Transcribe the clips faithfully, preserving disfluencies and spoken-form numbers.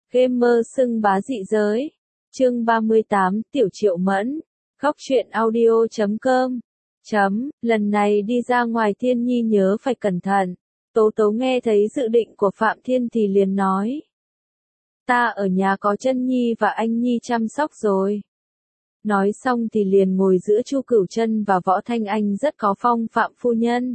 Gamer xưng bá dị giới. Chương ba mươi tám, Tiểu Triệu Mẫn. Góc truyện audio chấm com. Chấm, lần này đi ra ngoài Thiên Nhi nhớ phải cẩn thận. Tố Tố nghe thấy dự định của Phạm Thiên thì liền nói. Ta ở nhà có Chân Nhi và anh Nhi chăm sóc rồi. Nói xong thì liền ngồi giữa Chu Cửu Chân và Võ Thanh Anh rất có phong phạm phu nhân.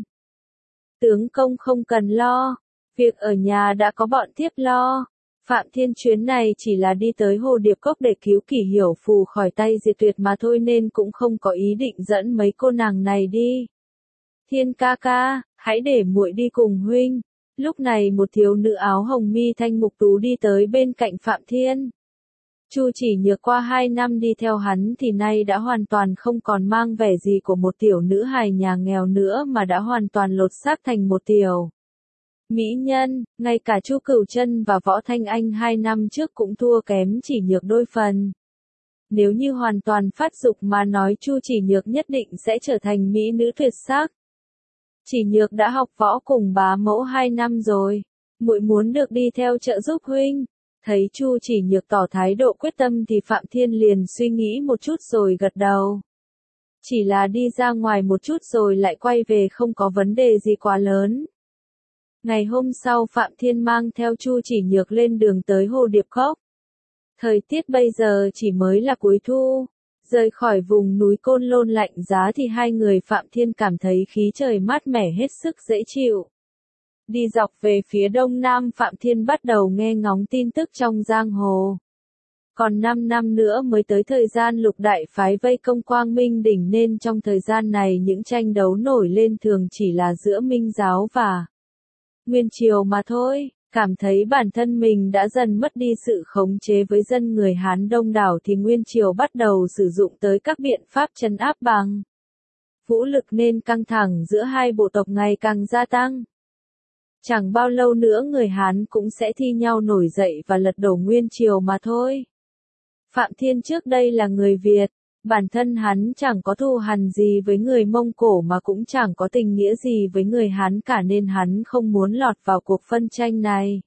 Tướng công không cần lo, việc ở nhà đã có bọn thiếp lo. Phạm Thiên chuyến này chỉ là đi tới Hồ Điệp Cốc để cứu Kỷ Hiểu Phù khỏi tay Diệt Tuyệt mà thôi nên cũng không có ý định dẫn mấy cô nàng này đi. Thiên ca ca, hãy để muội đi cùng huynh. Lúc này một thiếu nữ áo hồng mi thanh mục tú đi tới bên cạnh Phạm Thiên. Chu Chỉ Nhược qua hai năm đi theo hắn thì nay đã hoàn toàn không còn mang vẻ gì của một tiểu nữ hài nhà nghèo nữa mà đã hoàn toàn lột xác thành một tiểu mỹ nhân, ngay cả Chu Cửu Chân và Võ Thanh Anh hai năm trước cũng thua kém Chỉ Nhược đôi phần. Nếu như hoàn toàn phát dục mà nói Chu Chỉ Nhược nhất định sẽ trở thành mỹ nữ tuyệt sắc. Chỉ Nhược đã học võ cùng bá mẫu hai năm rồi, muội muốn được đi theo trợ giúp huynh. Thấy Chu Chỉ Nhược tỏ thái độ quyết tâm thì Phạm Thiên liền suy nghĩ một chút rồi gật đầu. Chỉ là đi ra ngoài một chút rồi lại quay về không có vấn đề gì quá lớn. Ngày hôm sau Phạm Thiên mang theo Chu Chỉ Nhược lên đường tới Hồ Điệp Cốc. Thời tiết bây giờ chỉ mới là cuối thu. Rời khỏi vùng núi Côn Lôn lạnh giá thì hai người Phạm Thiên cảm thấy khí trời mát mẻ hết sức dễ chịu. Đi dọc về phía đông nam Phạm Thiên bắt đầu nghe ngóng tin tức trong giang hồ. Còn năm năm nữa mới tới thời gian lục đại phái vây công Quang Minh đỉnh nên trong thời gian này những tranh đấu nổi lên thường chỉ là giữa Minh giáo và Nguyên Triều mà thôi. Cảm thấy bản thân mình đã dần mất đi sự khống chế với dân người Hán đông đảo thì Nguyên Triều bắt đầu sử dụng tới các biện pháp trấn áp bằng vũ lực nên căng thẳng giữa hai bộ tộc ngày càng gia tăng. Chẳng bao lâu nữa người Hán cũng sẽ thi nhau nổi dậy và lật đổ Nguyên Triều mà thôi. Phạm Thiên trước đây là người Việt, bản thân hắn chẳng có thù hằn gì với người Mông Cổ mà cũng chẳng có tình nghĩa gì với người Hán cả nên hắn không muốn lọt vào cuộc phân tranh này.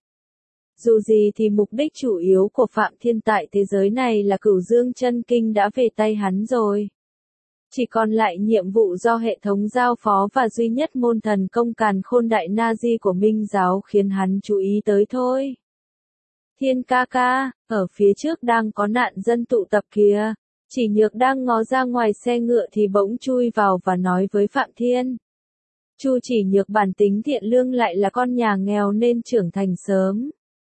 Dù gì thì mục đích chủ yếu của Phạm Thiên tại thế giới này là Cửu Dương Chân Kinh đã về tay hắn rồi. Chỉ còn lại nhiệm vụ do hệ thống giao phó và duy nhất môn thần công Càn Khôn Đại Na Di của Minh giáo khiến hắn chú ý tới thôi. Thiên ca ca, ở phía trước đang có nạn dân tụ tập kìa. Chỉ Nhược đang ngó ra ngoài xe ngựa thì bỗng chui vào và nói với Phạm Thiên. Chu Chỉ Nhược bản tính thiện lương lại là con nhà nghèo nên trưởng thành sớm.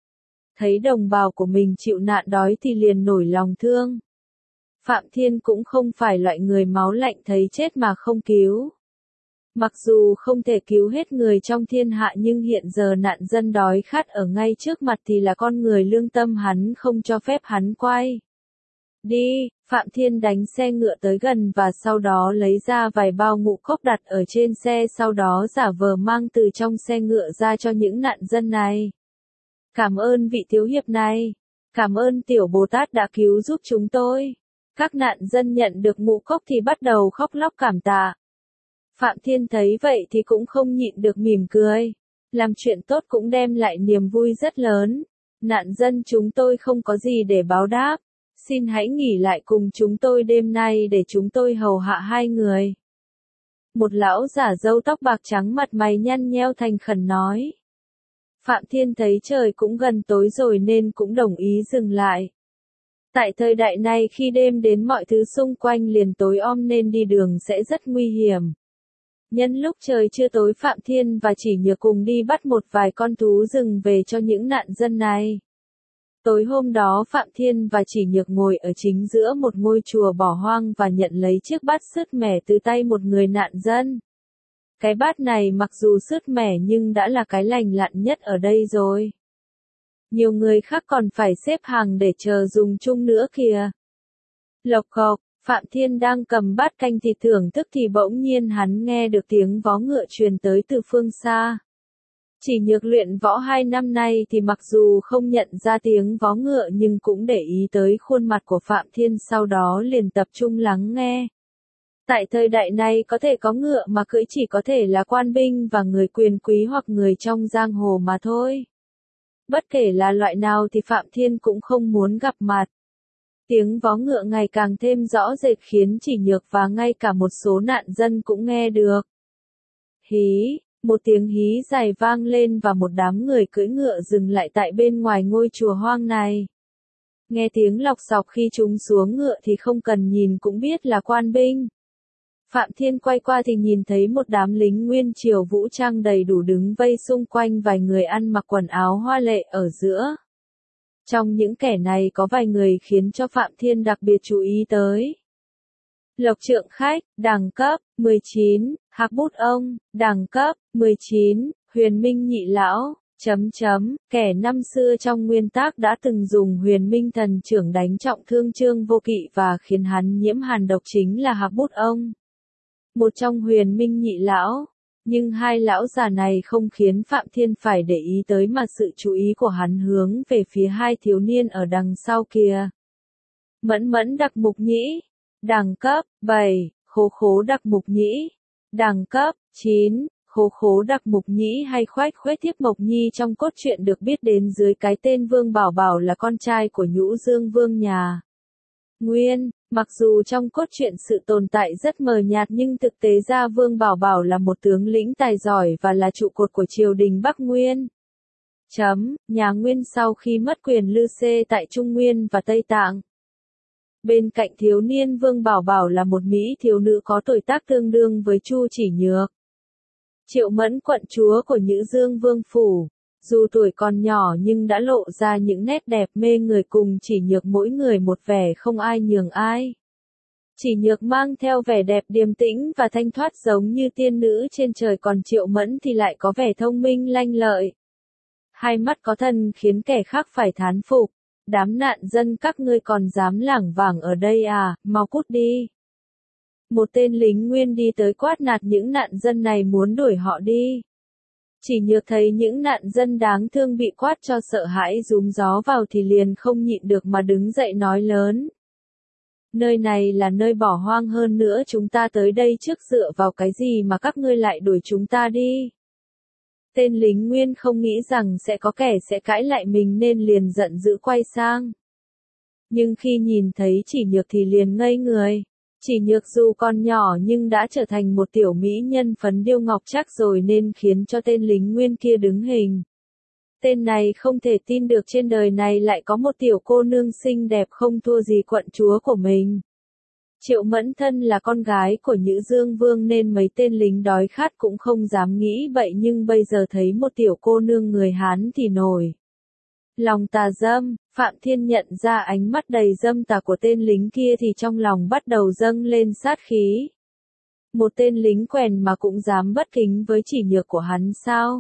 Thấy đồng bào của mình chịu nạn đói thì liền nổi lòng thương. Phạm Thiên cũng không phải loại người máu lạnh thấy chết mà không cứu. Mặc dù không thể cứu hết người trong thiên hạ nhưng hiện giờ nạn dân đói khát ở ngay trước mặt thì là con người lương tâm hắn không cho phép hắn quay đi. Phạm Thiên đánh xe ngựa tới gần và sau đó lấy ra vài bao ngũ cốc đặt ở trên xe sau đó giả vờ mang từ trong xe ngựa ra cho những nạn dân này. Cảm ơn vị thiếu hiệp này. Cảm ơn tiểu Bồ Tát đã cứu giúp chúng tôi. Các nạn dân nhận được ngũ cốc thì bắt đầu khóc lóc cảm tạ. Phạm Thiên thấy vậy thì cũng không nhịn được mỉm cười. Làm chuyện tốt cũng đem lại niềm vui rất lớn. Nạn dân chúng tôi không có gì để báo đáp. Xin hãy nghỉ lại cùng chúng tôi đêm nay để chúng tôi hầu hạ hai người. Một lão giả râu tóc bạc trắng mặt mày nhăn nheo thành khẩn nói. Phạm Thiên thấy trời cũng gần tối rồi nên cũng đồng ý dừng lại. Tại thời đại này khi đêm đến mọi thứ xung quanh liền tối om nên đi đường sẽ rất nguy hiểm. Nhân lúc trời chưa tối Phạm Thiên và Chỉ Nhược cùng đi bắt một vài con thú rừng về cho những nạn dân này. Tối hôm đó Phạm Thiên và Chỉ Nhược ngồi ở chính giữa một ngôi chùa bỏ hoang và nhận lấy chiếc bát sứt mẻ từ tay một người nạn dân. Cái bát này mặc dù sứt mẻ nhưng đã là cái lành lặn nhất ở đây rồi. Nhiều người khác còn phải xếp hàng để chờ dùng chung nữa kìa. Lộc cộc, Phạm Thiên đang cầm bát canh thịt thưởng thức thì bỗng nhiên hắn nghe được tiếng vó ngựa truyền tới từ phương xa. Chỉ Nhược luyện võ hai năm nay thì mặc dù không nhận ra tiếng vó ngựa nhưng cũng để ý tới khuôn mặt của Phạm Thiên sau đó liền tập trung lắng nghe. Tại thời đại này có thể có ngựa mà cưỡi chỉ có thể là quan binh và người quyền quý hoặc người trong giang hồ mà thôi. Bất kể là loại nào thì Phạm Thiên cũng không muốn gặp mặt. Tiếng vó ngựa ngày càng thêm rõ rệt khiến Chỉ Nhược và ngay cả một số nạn dân cũng nghe được. Hí, một tiếng hí dài vang lên và một đám người cưỡi ngựa dừng lại tại bên ngoài ngôi chùa hoang này. Nghe tiếng lọc sọc khi chúng xuống ngựa thì không cần nhìn cũng biết là quan binh. Phạm Thiên quay qua thì nhìn thấy một đám lính nguyên triều vũ trang đầy đủ đứng vây xung quanh vài người ăn mặc quần áo hoa lệ ở giữa. Trong những kẻ này có vài người khiến cho Phạm Thiên đặc biệt chú ý tới. Lộc Trượng Khách, đẳng cấp, mười chín, Hạc Bút Ông, đẳng cấp, mười chín, Huyền Minh Nhị Lão, chấm chấm, kẻ năm xưa trong nguyên tác đã từng dùng Huyền Minh Thần Trưởng đánh trọng thương Trương Vô Kỵ và khiến hắn nhiễm hàn độc chính là Hạc Bút Ông. Một trong Huyền Minh Nhị Lão, nhưng hai lão già này không khiến Phạm Thiên phải để ý tới mà sự chú ý của hắn hướng về phía hai thiếu niên ở đằng sau kia. Mẫn Mẫn Đặc Mục Nhĩ, đẳng cấp, bảy, Khố Khố Đặc Mục Nhĩ, đẳng cấp, chín, Khố Khố Đặc Mục Nhĩ hay Khoách Khuếch Thiếp Mộc Nhi trong cốt truyện được biết đến dưới cái tên Vương Bảo Bảo là con trai của Nhũ Dương Vương nhà Nguyên. Mặc dù trong cốt truyện sự tồn tại rất mờ nhạt nhưng thực tế ra Vương Bảo Bảo là một tướng lĩnh tài giỏi và là trụ cột của triều đình Bắc Nguyên. Chấm, nhà Nguyên sau khi mất quyền lư xê tại Trung Nguyên và Tây Tạng. Bên cạnh thiếu niên Vương Bảo Bảo là một mỹ thiếu nữ có tuổi tác tương đương với Chu Chỉ Nhược. Triệu Mẫn quận chúa của Nhữ Dương Vương Phủ. Dù tuổi còn nhỏ nhưng đã lộ ra những nét đẹp mê người cùng Chỉ Nhược mỗi người một vẻ không ai nhường ai. Chỉ Nhược mang theo vẻ đẹp điềm tĩnh và thanh thoát giống như tiên nữ trên trời còn Triệu Mẫn thì lại có vẻ thông minh lanh lợi. Hai mắt có thần khiến kẻ khác phải thán phục. Đám nạn dân các ngươi còn dám lảng vảng ở đây à, mau cút đi. Một tên lính nguyên đi tới quát nạt những nạn dân này muốn đuổi họ đi. Chỉ Nhược thấy những nạn dân đáng thương bị quát cho sợ hãi rúm gió vào thì liền không nhịn được mà đứng dậy nói lớn. Nơi này là nơi bỏ hoang hơn nữa chúng ta tới đây trước dựa vào cái gì mà các ngươi lại đuổi chúng ta đi. Tên lính nguyên không nghĩ rằng sẽ có kẻ sẽ cãi lại mình nên liền giận dữ quay sang. Nhưng khi nhìn thấy Chỉ Nhược thì liền ngây người. Chỉ Nhược dù còn nhỏ nhưng đã trở thành một tiểu mỹ nhân phấn điêu ngọc trác rồi nên khiến cho tên lính nguyên kia đứng hình. Tên này không thể tin được trên đời này lại có một tiểu cô nương xinh đẹp không thua gì quận chúa của mình. Triệu Mẫn thân là con gái của Nhữ Dương Vương nên mấy tên lính đói khát cũng không dám nghĩ bậy nhưng bây giờ thấy một tiểu cô nương người Hán thì nổi lòng tà dâm. Phạm Thiên nhận ra ánh mắt đầy dâm tà của tên lính kia thì trong lòng bắt đầu dâng lên sát khí. Một tên lính quèn mà cũng dám bất kính với Chỉ Nhược của hắn sao?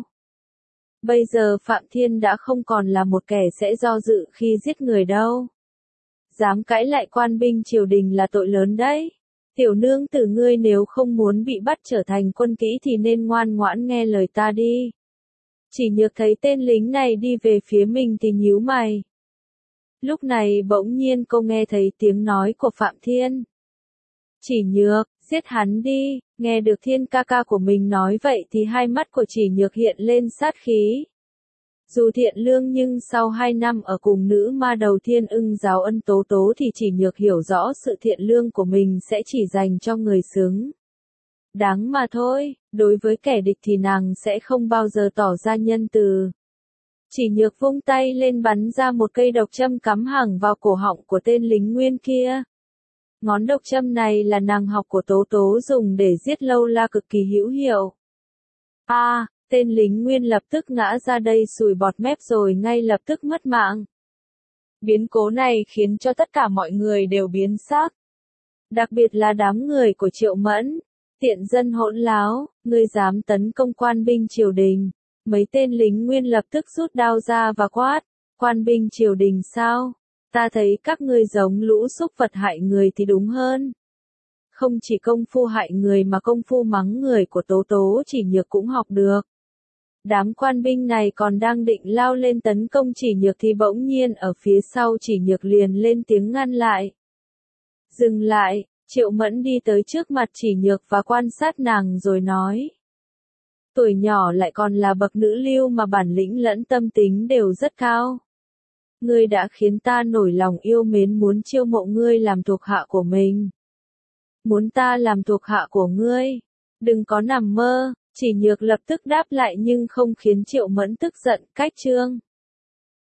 Bây giờ Phạm Thiên đã không còn là một kẻ sẽ do dự khi giết người đâu. Dám cãi lại quan binh triều đình là tội lớn đấy. Tiểu nương tử ngươi nếu không muốn bị bắt trở thành quân kỹ thì nên ngoan ngoãn nghe lời ta đi. Chỉ Nhược thấy tên lính này đi về phía mình thì nhíu mày. Lúc này bỗng nhiên cô nghe thấy tiếng nói của Phạm Thiên. Chỉ Nhược, giết hắn đi. Nghe được Thiên ca ca của mình nói vậy thì hai mắt của Chỉ Nhược hiện lên sát khí. Dù thiện lương nhưng sau hai năm ở cùng nữ ma đầu Thiên Ưng giáo Ân Tố Tố thì Chỉ Nhược hiểu rõ sự thiện lương của mình sẽ chỉ dành cho người xứng đáng mà thôi, đối với kẻ địch thì nàng sẽ không bao giờ tỏ ra nhân từ. Chỉ Nhược vung tay lên bắn ra một cây độc châm cắm hẳng vào cổ họng của tên lính nguyên kia. Ngón độc châm này là nàng học của Tố Tố dùng để giết lâu la cực kỳ hữu hiệu. A, à, tên lính nguyên lập tức ngã ra đây sùi bọt mép rồi ngay lập tức mất mạng. Biến cố này khiến cho tất cả mọi người đều biến sắc. Đặc biệt là đám người của Triệu Mẫn. Tiện dân hỗn láo, ngươi dám tấn công quan binh triều đình. Mấy tên lính nguyên lập tức rút đao ra và quát. Quan binh triều đình sao? Ta thấy các ngươi giống lũ súc vật hại người thì đúng hơn. Không chỉ công phu hại người mà công phu mắng người của Tố Tố Chỉ Nhược cũng học được. Đám quan binh này còn đang định lao lên tấn công Chỉ Nhược thì bỗng nhiên ở phía sau Chỉ Nhược liền lên tiếng ngăn lại. Dừng lại, Triệu Mẫn đi tới trước mặt Chỉ Nhược và quan sát nàng rồi nói. Tuổi nhỏ lại còn là bậc nữ lưu mà bản lĩnh lẫn tâm tính đều rất cao. Ngươi đã khiến ta nổi lòng yêu mến muốn chiêu mộ ngươi làm thuộc hạ của mình. Muốn ta làm thuộc hạ của ngươi? Đừng có nằm mơ, chỉ nhược lập tức đáp lại nhưng không khiến Triệu Mẫn tức giận, cách trương.